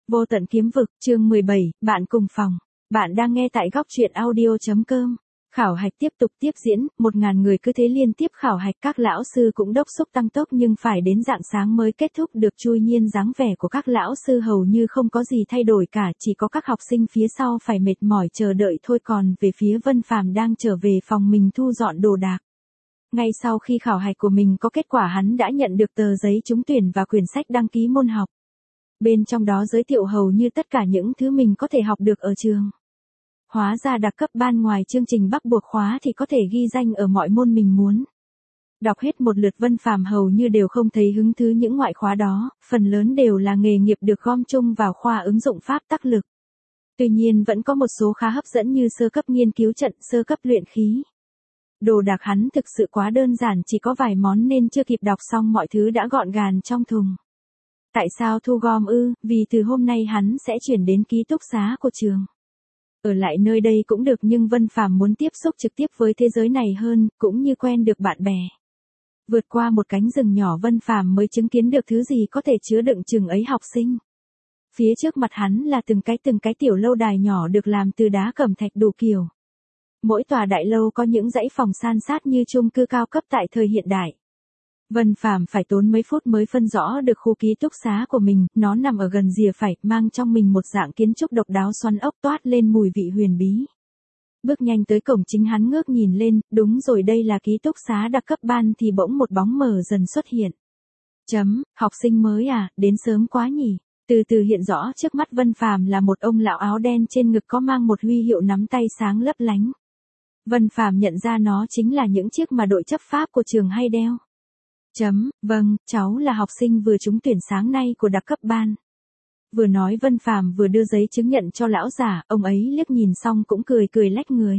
Vô tận kiếm vực, chương 17, bạn cùng phòng. Bạn đang nghe tại góc truyện audio.com. Khảo hạch tiếp tục tiếp diễn, 1.000 người cứ thế liên tiếp khảo hạch, các lão sư cũng đốc xúc tăng tốc nhưng phải đến rạng sáng mới kết thúc được. Chui nhiên dáng vẻ của các lão sư hầu như không có gì thay đổi cả, chỉ có các học sinh phía sau phải mệt mỏi chờ đợi thôi. Còn về phía Vân Phàm đang trở về phòng mình thu dọn đồ đạc. Ngay sau khi khảo hạch của mình có kết quả, hắn đã nhận được tờ giấy trúng tuyển và quyển sách đăng ký môn học. Bên trong đó giới thiệu hầu như tất cả những thứ mình có thể học được ở trường. Hóa ra đặc cấp ban ngoài chương trình bắt buộc khóa thì có thể ghi danh ở mọi môn mình muốn. Đọc hết một lượt, Vân Phàm hầu như đều không thấy hứng thú những ngoại khóa đó, phần lớn đều là nghề nghiệp được gom chung vào khoa ứng dụng pháp tắc lực. Tuy nhiên vẫn có một số khá hấp dẫn như sơ cấp nghiên cứu trận, sơ cấp luyện khí. Đồ đạc hắn thực sự quá đơn giản, chỉ có vài món nên chưa kịp đọc xong mọi thứ đã gọn gàng trong thùng. Tại sao thu gom ư? Vì từ hôm nay hắn sẽ chuyển đến ký túc xá của trường. Ở lại nơi đây cũng được nhưng Vân Phàm muốn tiếp xúc trực tiếp với thế giới này hơn, cũng như quen được bạn bè. Vượt qua một cánh rừng nhỏ, Vân Phàm mới chứng kiến được thứ gì có thể chứa đựng chừng ấy học sinh. Phía trước mặt hắn là từng cái tiểu lâu đài nhỏ được làm từ đá cẩm thạch đủ kiểu. Mỗi tòa đại lâu có những dãy phòng san sát như chung cư cao cấp tại thời hiện đại. Vân Phàm phải tốn mấy phút mới phân rõ được khu ký túc xá của mình, nó nằm ở gần rìa phải, mang trong mình một dạng kiến trúc độc đáo xoắn ốc toát lên mùi vị huyền bí. Bước nhanh tới cổng chính, hắn ngước nhìn lên, đúng rồi, đây là ký túc xá đặc cấp ban thì bỗng một bóng mờ dần xuất hiện. Học sinh mới à, đến sớm quá nhỉ. Từ từ hiện rõ trước mắt Vân Phàm là một ông lão áo đen, trên ngực có mang một huy hiệu nắm tay sáng lấp lánh. Vân Phàm nhận ra nó chính là những chiếc mà đội chấp pháp của trường hay đeo. Vâng, cháu là học sinh vừa trúng tuyển sáng nay của đặc cấp ban. Vừa nói Vân Phàm vừa đưa giấy chứng nhận cho lão giả, ông ấy liếc nhìn xong cũng cười lách người.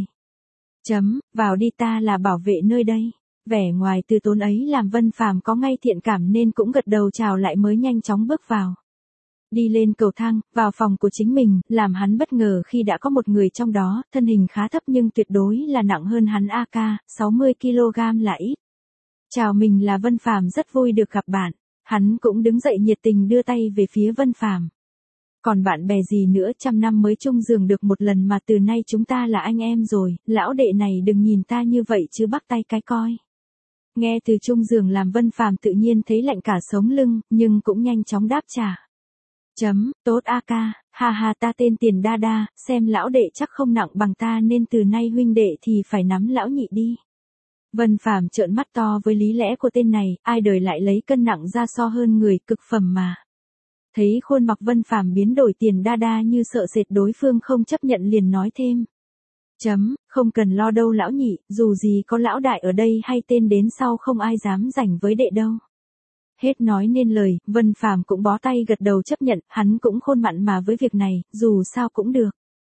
Vào đi, ta là bảo vệ nơi đây. Vẻ ngoài từ tốn ấy làm Vân Phàm có ngay thiện cảm nên cũng gật đầu chào lại mới nhanh chóng bước vào. Đi lên cầu thang, vào phòng của chính mình, làm hắn bất ngờ khi đã có một người trong đó, thân hình khá thấp nhưng tuyệt đối là nặng hơn hắn AK, 60 kg là ít. Chào, mình là Vân Phàm, rất vui được gặp bạn. Hắn cũng đứng dậy nhiệt tình đưa tay về phía Vân Phàm. Còn bạn bè gì nữa, 100 năm mới chung giường được một lần mà từ nay chúng ta là anh em rồi, lão đệ này đừng nhìn ta như vậy chứ, bắt tay cái coi. Nghe từ chung giường làm Vân Phàm tự nhiên thấy lạnh cả sống lưng, nhưng cũng nhanh chóng đáp trả. Tốt AK, ha, ta tên Tiền Đa Đa, xem lão đệ chắc không nặng bằng ta nên từ nay huynh đệ thì phải nắm lão nhị đi. Vân Phàm trợn mắt to với lý lẽ của tên này, ai đời lại lấy cân nặng ra so hơn người, cực phẩm mà. Thấy khuôn mặt Vân Phàm biến đổi, Tiền Đa Đa như sợ sệt đối phương không chấp nhận liền nói thêm. Không cần lo đâu lão nhị, dù gì có lão đại ở đây hay tên đến sau không ai dám giành với đệ đâu. Hết nói nên lời, Vân Phàm cũng bó tay gật đầu chấp nhận, hắn cũng khôn mặn mà với việc này, dù sao cũng được.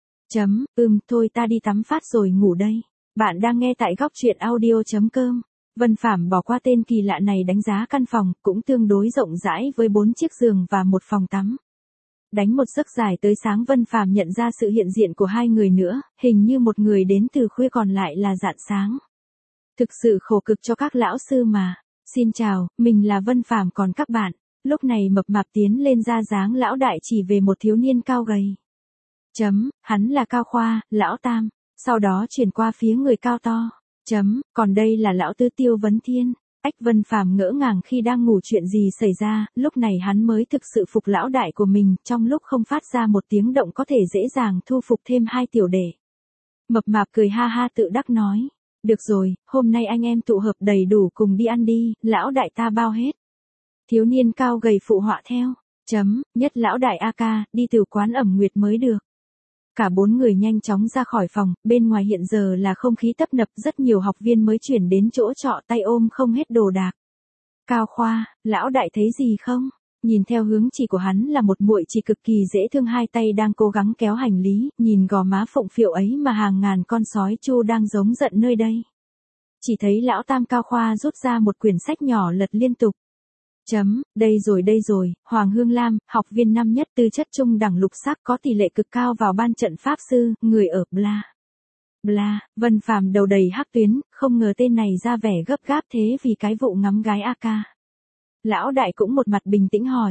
Thôi ta đi tắm phát rồi ngủ đây. Bạn đang nghe tại góc truyện audio.com. Vân Phàm bỏ qua tên kỳ lạ này, đánh giá căn phòng, cũng tương đối rộng rãi với 4 chiếc giường và một phòng tắm. Đánh một giấc dài tới sáng, Vân Phàm nhận ra sự hiện diện của hai người nữa, hình như một người đến từ khuya còn lại là rạng sáng. Thực sự khổ cực cho các lão sư mà. Xin chào, mình là Vân Phàm, còn các bạn. Lúc này mập mạp tiến lên ra dáng lão đại chỉ về một thiếu niên cao gầy. Hắn là Cao Khoa, lão tam. Sau đó chuyển qua phía người cao to. Còn đây là lão tứ, Tiêu Vấn Thiên. Vân Phàm ngỡ ngàng khi đang ngủ, chuyện gì xảy ra, lúc này hắn mới thực sự phục lão đại của mình, trong lúc không phát ra một tiếng động có thể dễ dàng thu phục thêm 2 tiểu đệ. Mập mạp cười ha tự đắc nói. Được rồi, hôm nay anh em tụ hợp đầy đủ, cùng đi ăn đi, lão đại ta bao hết. Thiếu niên cao gầy phụ họa theo. Nhất lão đại AK, đi từ quán ẩm nguyệt mới được. Cả 4 người nhanh chóng ra khỏi phòng, bên ngoài hiện giờ là không khí tấp nập, rất nhiều học viên mới chuyển đến chỗ trọ, tay ôm không hết đồ đạc. Cao Khoa, lão đại thấy gì không? Nhìn theo hướng chỉ của hắn là một muội chỉ cực kỳ dễ thương, hai tay đang cố gắng kéo hành lý, nhìn gò má phụng phịu ấy mà hàng ngàn con sói chu đang giống giận nơi đây. Chỉ thấy lão tam Cao Khoa rút ra một quyển sách nhỏ lật liên tục. Đây rồi, Hoàng Hương Lam, học viên năm nhất, tư chất trung đẳng lục sắc, có tỷ lệ cực cao vào ban trận pháp sư, người ở bla. Vân Phàm đầu đầy hắc tuyến, không ngờ tên này ra vẻ gấp gáp thế vì cái vụ ngắm gái AK. Lão đại cũng một mặt bình tĩnh hỏi.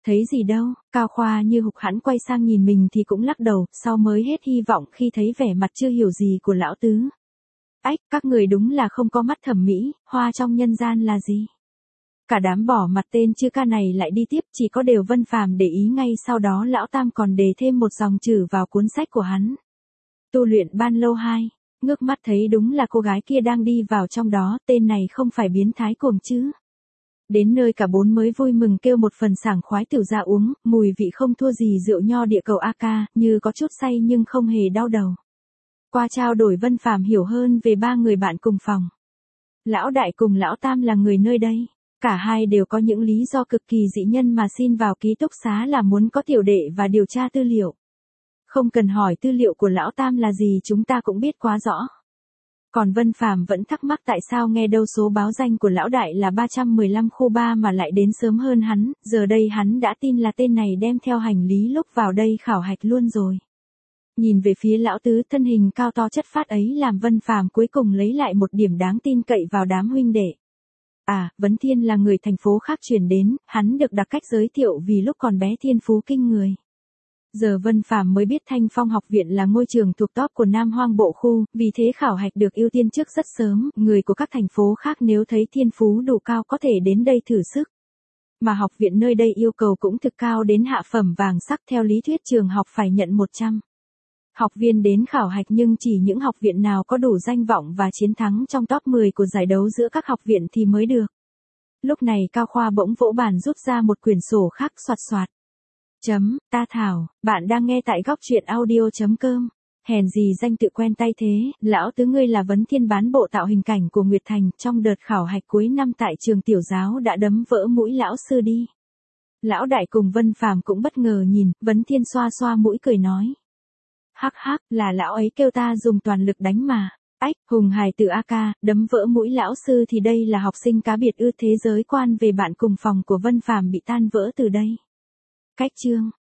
Thấy gì đâu, Cao Khoa như hục hãn quay sang nhìn mình thì cũng lắc đầu, sau mới hết hy vọng khi thấy vẻ mặt chưa hiểu gì của lão tứ. Ách, các người đúng là không có mắt thẩm mỹ, hoa trong nhân gian là gì? Cả đám bỏ mặt tên chư ca này lại đi tiếp, chỉ có Đều Vân Phàm để ý ngay sau đó lão Tam còn đề thêm một dòng chữ vào cuốn sách của hắn. Tu luyện ban lâu 2, ngước mắt thấy đúng là cô gái kia đang đi vào trong đó, tên này không phải biến thái cuồng chứ. Đến nơi cả bốn mới vui mừng kêu một phần sảng khoái tiểu ra uống, mùi vị không thua gì rượu nho địa cầu AK, như có chút say nhưng không hề đau đầu. Qua trao đổi Vân Phàm hiểu hơn về ba người bạn cùng phòng. Lão Đại cùng Lão Tam là người nơi đây. Cả hai đều có những lý do cực kỳ dị nhân mà xin vào ký túc xá là muốn có tiểu đệ và điều tra tư liệu. Không cần hỏi tư liệu của Lão Tam là gì chúng ta cũng biết quá rõ. Còn Vân Phàm vẫn thắc mắc tại sao nghe đâu số báo danh của Lão Đại là 315 khu 3 mà lại đến sớm hơn hắn, giờ đây hắn đã tin là tên này đem theo hành lý lúc vào đây khảo hạch luôn rồi. Nhìn về phía Lão Tứ thân hình cao to chất phát ấy làm Vân Phàm cuối cùng lấy lại một điểm đáng tin cậy vào đám huynh đệ. À, Vấn Thiên là người thành phố khác chuyển đến, hắn được đặc cách giới thiệu vì lúc còn bé thiên phú kinh người. Giờ Vân Phàm mới biết Thanh Phong học viện là ngôi trường thuộc top của Nam Hoang Bộ khu, vì thế khảo hạch được ưu tiên trước rất sớm, người của các thành phố khác nếu thấy thiên phú đủ cao có thể đến đây thử sức. Mà học viện nơi đây yêu cầu cũng thực cao đến hạ phẩm vàng sắc theo lý thuyết trường học phải nhận 100 học viên đến khảo hạch nhưng chỉ những học viện nào có đủ danh vọng và chiến thắng trong top 10 của giải đấu giữa các học viện thì mới được. Lúc này Cao Khoa bỗng vỗ bàn rút ra một quyển sổ khác xoạt xoạt. Ta Thảo, bạn đang nghe tại góc truyện audio.com. Hèn gì danh tự quen tay thế, Lão Tứ ngươi là Vấn Thiên bán bộ tạo hình cảnh của Nguyệt Thành trong đợt khảo hạch cuối năm tại trường tiểu giáo đã đấm vỡ mũi lão sư đi. Lão Đại cùng Vân Phàm cũng bất ngờ nhìn, Vấn Thiên xoa xoa mũi cười nói. Hắc hắc, là lão ấy kêu ta dùng toàn lực đánh mà. Ách, hùng hài từ AK, đấm vỡ mũi lão sư thì đây là học sinh cá biệt ư thế giới quan về bạn cùng phòng của Vân Phàm bị tan vỡ từ đây. Cách chương.